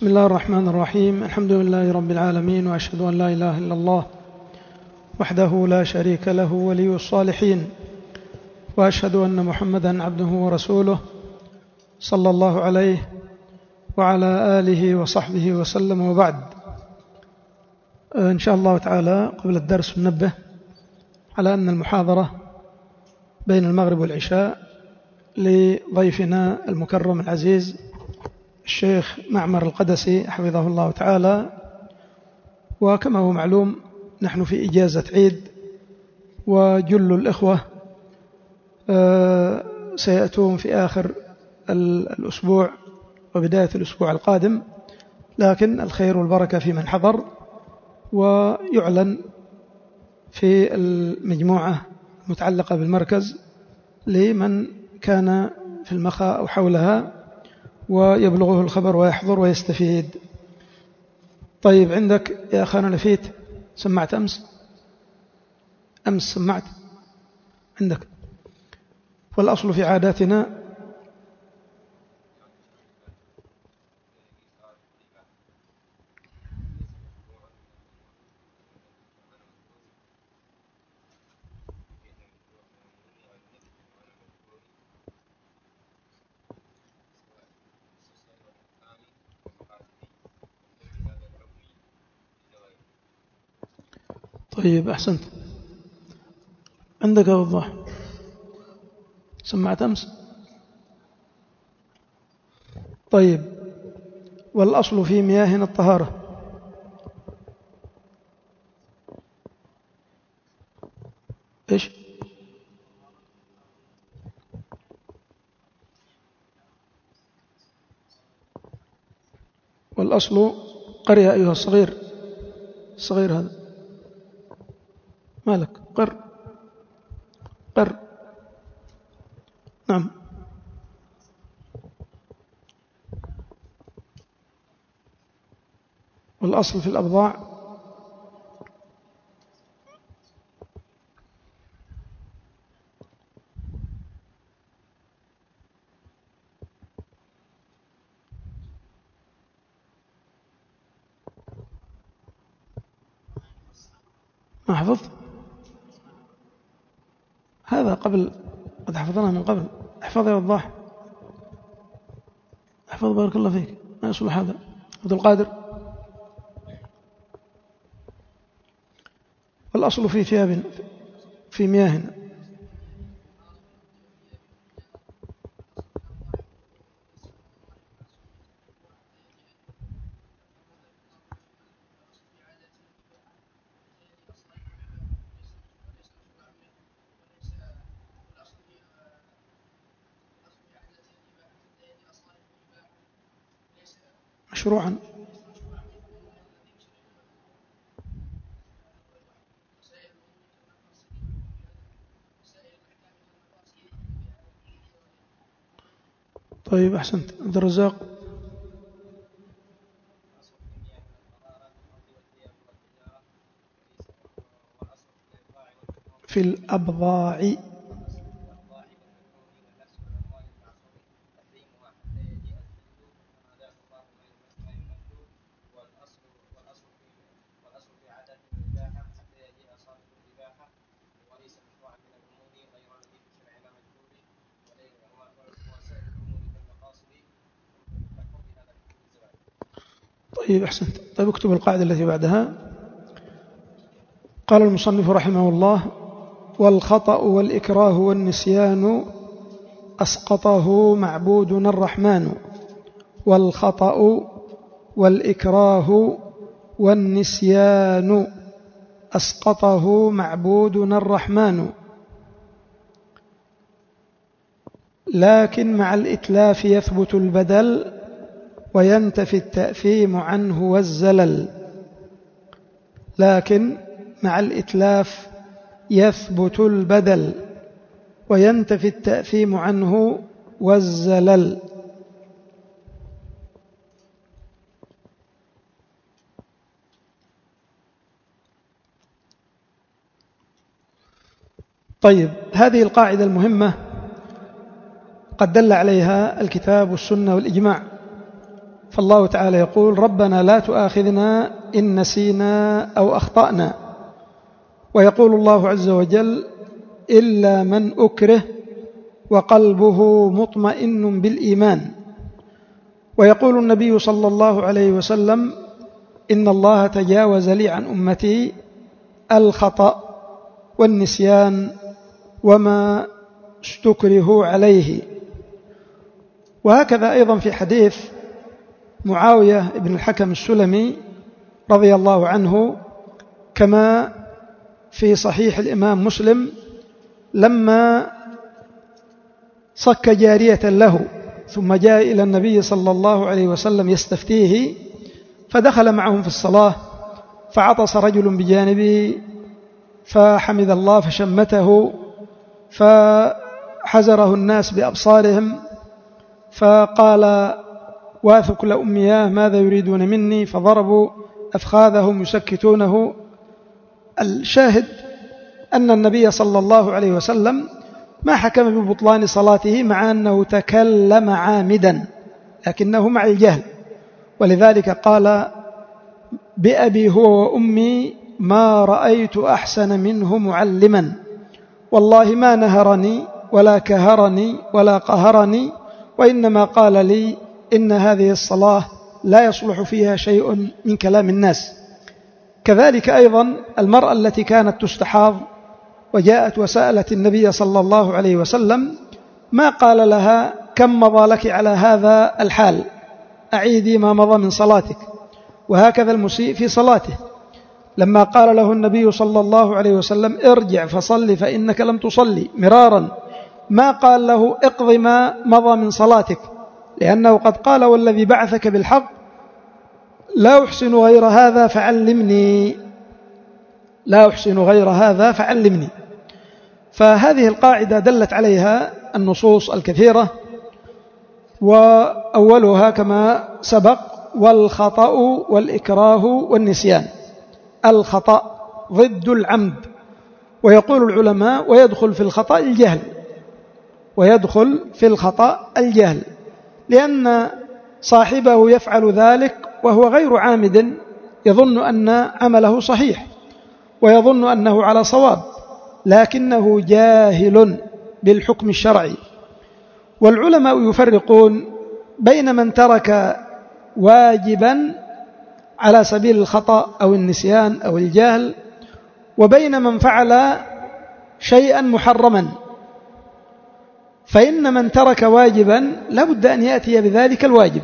بسم الله الرحمن الرحيم. الحمد لله رب العالمين، وأشهد أن لا إله إلا الله وحده لا شريك له ولي الصالحين، وأشهد أن محمدا عبده ورسوله صلى الله عليه وعلى آله وصحبه وسلم، وبعد. إن شاء الله تعالى قبل الدرس ننبه على أن المحاضرة بين المغرب والعشاء لضيفنا المكرم العزيز الشيخ معمر القدسي حفظه الله تعالى. وكما هو معلوم نحن في إجازة عيد، وجل الإخوة سيأتون في آخر الأسبوع وبداية الأسبوع القادم، لكن الخير والبركة في من حضر، ويعلن في المجموعة المتعلقة بالمركز لمن كان في المخاء أو حولها ويبلغه الخبر ويحضر ويستفيد. طيب، عندك يا أخانا لفيت سمعت أمس سمعت عندك. والأصل في عاداتنا طيب، أحسنت. عندك وضح سمعت أمس. طيب، والأصل في مياهنا الطهارة. إيش؟ والأصل قرية أيها الصغير هذا مالك؟ قر نعم. والأصل في الأبضاع ما حفظت هذا قبل، قد حفظناه من قبل. احفظ يا وضاح، احفظ بارك الله فيك. ما يصلح هذا. عبد القادر. والأصل في ثياب في مياهنا. مشروعا. طيب، أحسنت. عبد الرزاق. في الأبضاع. طيب، أحسنت. طيب، اكتب القاعدة التي بعدها. قال المصنف رحمه الله: والخطأ والإكراه والنسيان أسقطه معبودنا الرحمن. والخطأ والإكراه والنسيان أسقطه معبودنا الرحمن، لكن مع الإتلاف يثبت البدل وينتفي التأثيم عنه والزلل. لكن مع الإتلاف يثبت البدل وينتفي التأثيم عنه والزلل. طيب، هذه القاعدة المهمة قد دل عليها الكتاب والسنة والإجماع، فالله تعالى يقول ربنا لا تؤاخذنا إن نسينا أو أخطأنا. ويقول الله عز وجل إلا من أكره وقلبه مطمئن بالإيمان. ويقول النبي صلى الله عليه وسلم إن الله تجاوز لي عن أمتي الخطأ والنسيان وما استكرهوا عليه. وهكذا أيضا في حديث معاوية بن الحكم السلمي رضي الله عنه كما في صحيح الإمام مسلم لما صك جارية له ثم جاء إلى النبي صلى الله عليه وسلم يستفتيه، فدخل معهم في الصلاة فعطس رجل بجانبه فحمد الله فشمته فحزره الناس بأبصارهم فقال واثق لأمياه ماذا يريدون مني، فضربوا أفخاذهم يسكتونه. الشاهد أن النبي صلى الله عليه وسلم ما حكم ببطلان صلاته مع أنه تكلم عامدا لكنه مع الجهل، ولذلك قال بأبي هو وأمي ما رأيت أحسن منه معلما، والله ما نهرني ولا كهرني ولا قهرني، وإنما قال لي إن هذه الصلاة لا يصلح فيها شيء من كلام الناس. كذلك أيضا المرأة التي كانت تستحاض وجاءت وسألت النبي صلى الله عليه وسلم ما قال لها كم مضى لك على هذا الحال، أعيدي ما مضى من صلاتك. وهكذا المسيء في صلاته لما قال له النبي صلى الله عليه وسلم ارجع فصل فإنك لم تصلي مرارا، ما قال له اقض ما مضى من صلاتك، لأنه قد قال والذي بعثك بالحق لا أحسن غير هذا فعلمني، لا أحسن غير هذا فعلمني. فهذه القاعدة دلت عليها النصوص الكثيرة، وأولها كما سبق والخطأ والإكراه والنسيان. الخطأ ضد العمد، ويقول العلماء ويدخل في الخطأ الجهل، ويدخل في الخطأ الجهل لأن صاحبه يفعل ذلك وهو غير عامد، يظن أن عمله صحيح ويظن أنه على صواب لكنه جاهل بالحكم الشرعي. والعلماء يفرقون بين من ترك واجبا على سبيل الخطأ أو النسيان أو الجهل، وبين من فعل شيئا محرما. فإن من ترك واجبا لابد أن يأتي بذلك الواجب،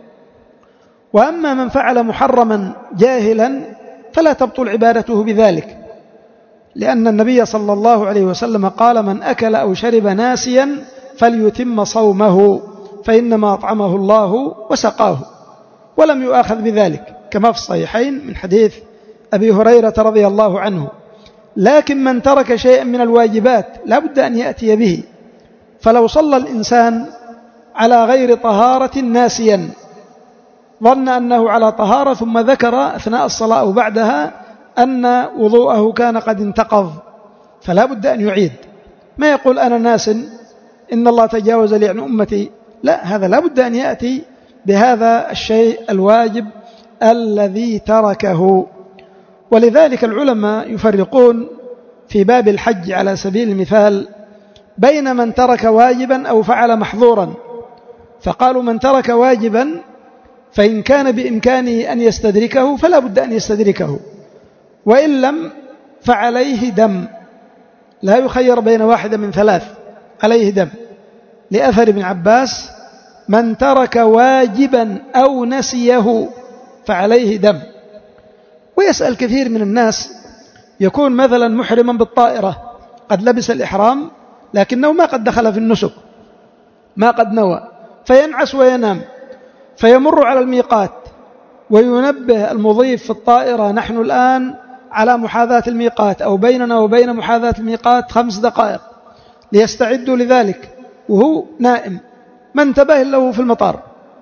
وأما من فعل محرما جاهلا فلا تبطل عبادته بذلك، لأن النبي صلى الله عليه وسلم قال من أكل أو شرب ناسيا فليتم صومه فإنما أطعمه الله وسقاه، ولم يؤاخذ بذلك كما في الصحيحين من حديث أبي هريرة رضي الله عنه. لكن من ترك شيئا من الواجبات لا بد أن يأتي به، فلو صلى الإنسان على غير طهارة ناسيا ظن أنه على طهارة ثم ذكر أثناء الصلاة أو بعدها أن وضوءه كان قد انتقض فلا بد أن يعيد، ما يقول أنا ناس إن الله تجاوز لي عن أمتي، لا، هذا لا بد أن يأتي بهذا الشيء الواجب الذي تركه. ولذلك العلماء يفرقون في باب الحج على سبيل المثال بين من ترك واجبا أو فعل محظورا، فقالوا من ترك واجبا فإن كان بإمكانه أن يستدركه فلا بد أن يستدركه، وإن لم فعليه دم، لا يخير بين واحدة من ثلاث، عليه دم، لأثر ابن عباس من ترك واجبا أو نسيه فعليه دم. ويسأل كثير من الناس يكون مثلا محرما بالطائرة قد لبس الإحرام لكنه ما قد دخل في النسك، ما قد نوى، فينعس وينام، فيمر على الميقات وينبه المضيف في الطائرة نحن الآن على محاذاة الميقات أو بيننا وبين محاذاة الميقات 5 دقائق ليستعدوا لذلك، وهو نائم ما انتبه له في المطار،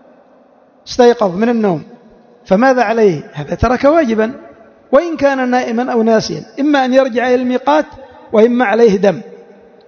استيقظ من النوم، فماذا عليه؟ هذا ترك واجبا وإن كان نائما أو ناسيا، إما أن يرجع إلى الميقات وإما عليه دم،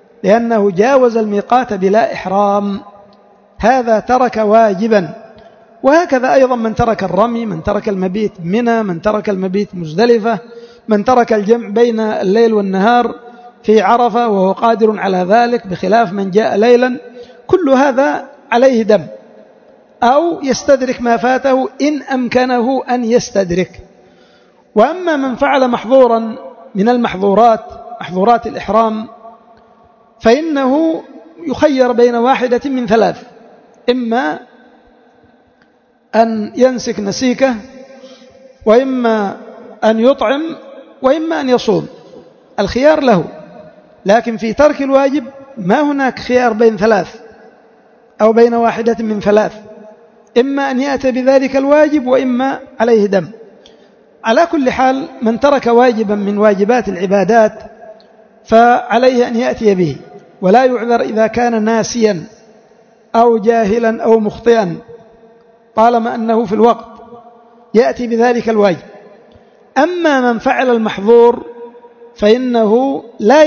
لأنه جاوز الميقات بلا إحرام، هذا ترك واجبا. وهكذا أيضا من ترك الرمي، من ترك المبيت منى، من ترك المبيت مزدلفة، من ترك الجمع بين الليل والنهار في عرفة وهو قادر على ذلك بخلاف من جاء ليلا، كل هذا عليه دم، أو يستدرك ما فاته إن أمكنه أن يستدرك. وأما من فعل محظورا من المحظورات، محظورات الإحرام، فإنه يخير بين واحدة من ثلاث: إما أن ينسك نسيكه، وإما أن يطعم، وإما أن يصوم. الخيار له، لكن في ترك الواجب ما هناك خيار بين ثلاث أو بين واحدة من ثلاث، إما أن يأتي بذلك الواجب وإما عليه دم. على كل حال من ترك واجبا من واجبات العبادات فعليه أن يأتي به، ولا يعذر إذا كان ناسيا أو جاهلا أو مخطئا، طالما أنه في الوقت يأتي بذلك الواجب. أما من فعل المحظور فإنه لا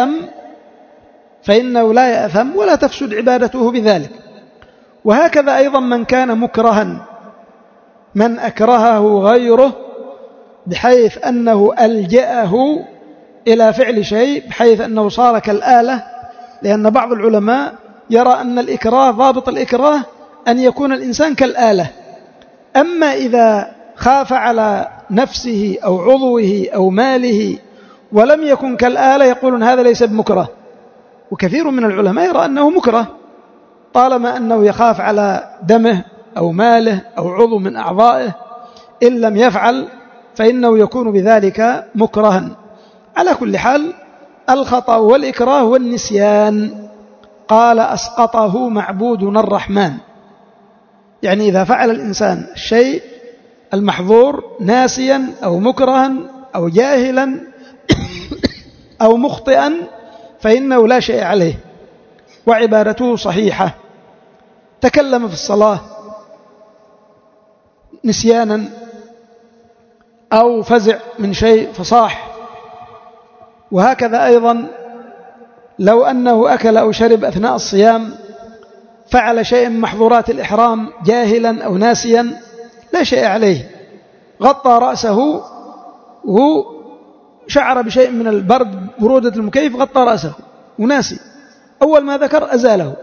يأثم ولا تفسد عبادته بذلك. وهكذا أيضا من كان مكرها، من أكرهه غيره بحيث أنه ألجأه إلى فعل شيء، بحيث أنه صار كالآلة، لأن بعض العلماء يرى أن الإكراه، ضابط الإكراه أن يكون الإنسان كالآلة. أما إذا خاف على نفسه أو عضوه أو ماله ولم يكن كالآلة يقولون هذا ليس بمكره. وكثير من العلماء يرى أنه مكره طالما أنه يخاف على دمه أو ماله أو عضو من أعضائه، إن لم يفعل فإنه يكون بذلك مكرها. على كل حال الخطأ والإكراه والنسيان قال أسقطه معبودنا الرحمن، يعني إذا فعل الإنسان الشيء المحظور ناسيا أو مكرها أو جاهلا أو مخطئا فإنه لا شيء عليه وعبادته صحيحة. تكلم في الصلاة نسيانا أو فزع من شيء فصاح، وهكذا أيضا لو أنه أكل أو شرب أثناء الصيام، فعل شيء من محظورات الإحرام جاهلا أو ناسيا لا شيء عليه، غطى رأسه وهو شعر بشيء من البرد، برودة المكيف، غطى رأسه وناسي، أول ما ذكر أزاله،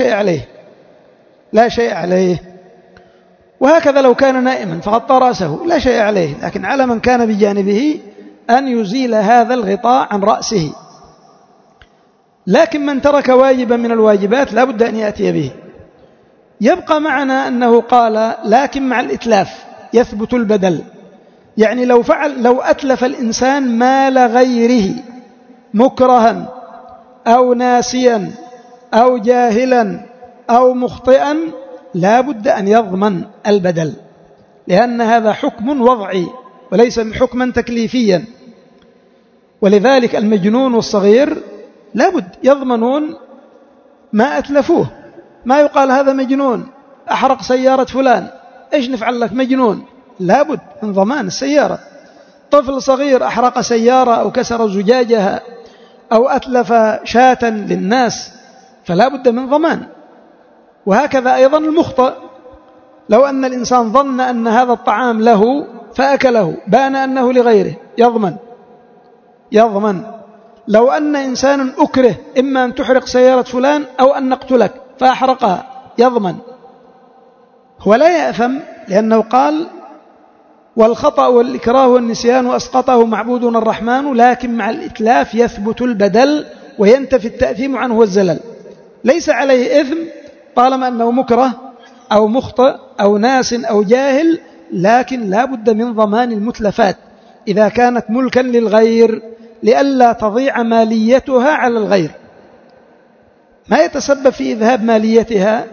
لا شيء عليه. وهكذا لو كان نائما فغطى رأسه لا شيء عليه، لكن على من كان بجانبه أن يزيل هذا الغطاء عن رأسه. لكن من ترك واجبا من الواجبات لا بد أن يأتي به. يبقى معنا أنه قال لكن مع الإتلاف يثبت البدل، يعني لو أتلف الإنسان مال غيره مكرها أو ناسيا أو جاهلا أو مخطئا لا بد أن يضمن البدل، لأن هذا حكم وضعي وليس حكما تكليفيا. ولذلك المجنون والصغير لا بد يضمنون ما أتلفوه، ما يقال هذا مجنون أحرق سيارة فلان إيش نفعل لك مجنون، لا بد من ضمان السيارة. طفل صغير أحرق سيارة أو كسر زجاجها أو أتلف شاة للناس فلا بد من ضمان. وهكذا أيضا المخطئ، لو أن الإنسان ظن أن هذا الطعام له فأكله بان أنه لغيره يضمن. لو أن إنسان أكره إما أن تحرق سيارة فلان أو أن نقتلك فأحرقها يضمن، هو لا يأثم، لأنه قال والخطأ والإكراه والنسيان أسقطه معبودنا الرحمن، لكن مع الإتلاف يثبت البدل وينتفي التأثيم عنه والزلل. ليس عليه إثم طالما أنه مكره أو مخطئ أو ناس أو جاهل، لكن لا بد من ضمان المتلفات إذا كانت ملكا للغير لئلا تضيع ماليتها على الغير، ما يتسبب في إذهاب ماليتها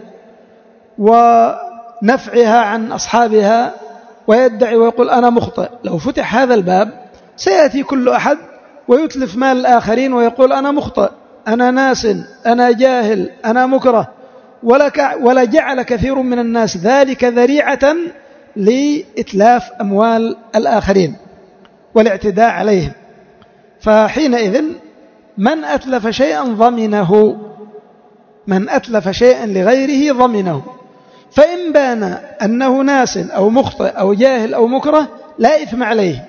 ونفعها عن أصحابها ويدعي ويقول أنا مخطئ. لو فتح هذا الباب سيأتي كل أحد ويتلف مال الآخرين ويقول أنا مخطئ، أنا ناس، أنا جاهل، أنا مكره، ولا جعل كثير من الناس ذلك ذريعة لإتلاف أموال الآخرين والاعتداء عليهم. فحينئذ من أتلف شيئا ضمنه، من أتلف شيئا لغيره ضمنه، فإن فإن بان أنه ناس أو مخطئ أو جاهل أو مكره لا إثم عليه،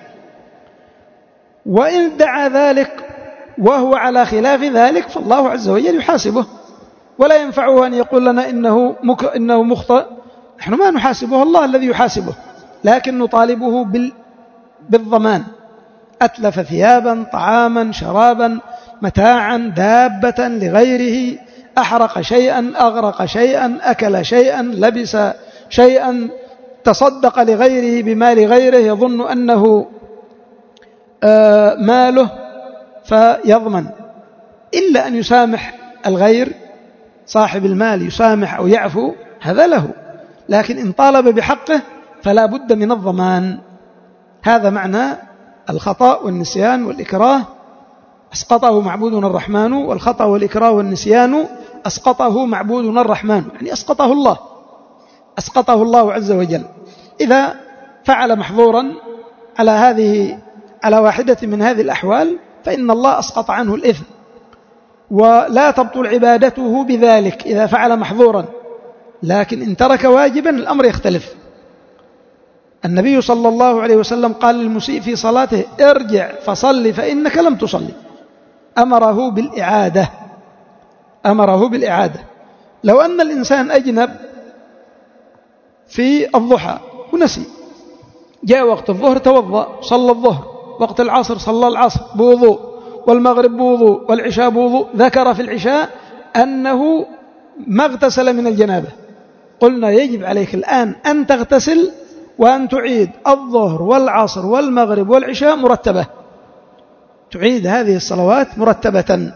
وإن ادعى ذلك وهو على خلاف ذلك فالله عز وجل يحاسبه، ولا ينفعه أن يقول لنا إنه مخطئ. نحن ما نحاسبه، الله الذي يحاسبه، لكن نطالبه بالضمان. أتلف ثيابا، طعاما، شرابا، متاعا، دابة لغيره، أحرق شيئا، أغرق شيئا، أكل شيئا، لبس شيئا، تصدق لغيره بمال غيره يظن أنه ماله فيضمن، إلا أن يسامح الغير، صاحب المال يسامح أو يعفو هذا له، لكن إن طالب بحقه فلا بد من الضمان. هذا معنى الخطأ والنسيان والإكراه أسقطه معبودنا الرحمن، والخطأ والإكراه والنسيان أسقطه معبودنا الرحمن، يعني أسقطه الله عز وجل. إذا فعل محظورا على واحدة من هذه الأحوال فإن الله أسقط عنه الإثم، ولا تبطل عبادته بذلك إذا فعل محظورا، لكن إن ترك واجبا الأمر يختلف. النبي صلى الله عليه وسلم قال للمسيء في صلاته: ارجع فصل فإنك لم تصلي. أمره بالإعادة. لو أن الإنسان أجنب في الضحى ونسي، جاء وقت الظهر توضأ صلى الظهر، وقت العصر صلى العصر بوضوء، والمغرب بوضوء، والعشاء بوضوء، ذكر في العشاء أنه ما اغتسل من الجنابة، قلنا يجب عليك الآن أن تغتسل وأن تعيد الظهر والعصر والمغرب والعشاء مرتبة، تعيد هذه الصلوات مرتبة.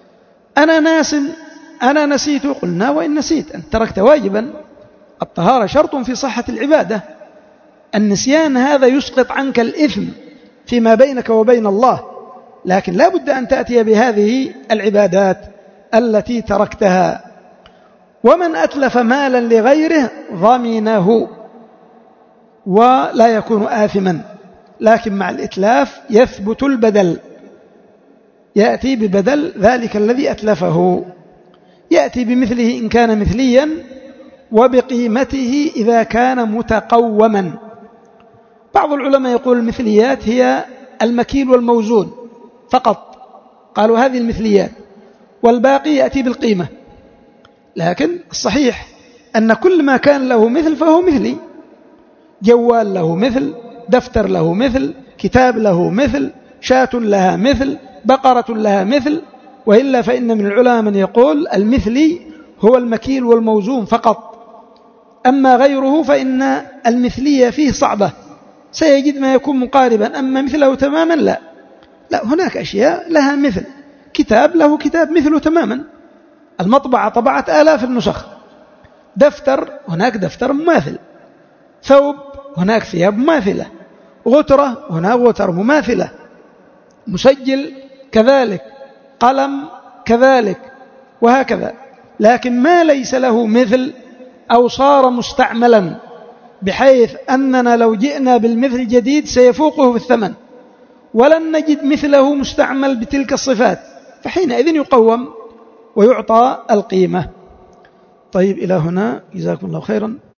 أنا نسيت، قلنا وإن نسيت أن تركت واجبا، الطهارة شرط في صحة العبادة، النسيان هذا يسقط عنك الإثم فيما بينك وبين الله، لكن لا بد أن تأتي بهذه العبادات التي تركتها. ومن أتلف مالا لغيره ضمنه ولا يكون آثما، لكن مع الإتلاف يثبت البدل، يأتي ببدل ذلك الذي أتلفه، يأتي بمثله إن كان مثليا، وبقيمته إذا كان متقوما. بعض العلماء يقول المثليات هي المكيل والموزون فقط، قالوا هذه المثليات، والباقي يأتي بالقيمة، لكن الصحيح أن كل ما كان له مثل فهو مثلي، جوال له مثل، دفتر له مثل، كتاب له مثل، شاة لها مثل، بقرة لها مثل، وإلا فإن من العلماء من يقول المثلي هو المكيل والموزون فقط، أما غيره فإن المثلية فيه صعبة، سيجد ما يكون مقاربا، أما مثله تماما لا، هناك أشياء لها مثل، كتاب له كتاب مثله تماما، المطبعة طبعت آلاف النسخ، دفتر هناك دفتر مماثل، ثوب هناك ثياب مماثلة، غترة هناك غتر مماثلة، مسجل كذلك، قلم كذلك، وهكذا. لكن ما ليس له مثل أو صار مستعملا بحيث أننا لو جئنا بالمثل جديد سيفوقه في الثمن، ولن نجد مثله مستعمل بتلك الصفات، فحينئذ يقوم ويعطى القيمة. طيب، إلى هنا جزاكم الله خيرا.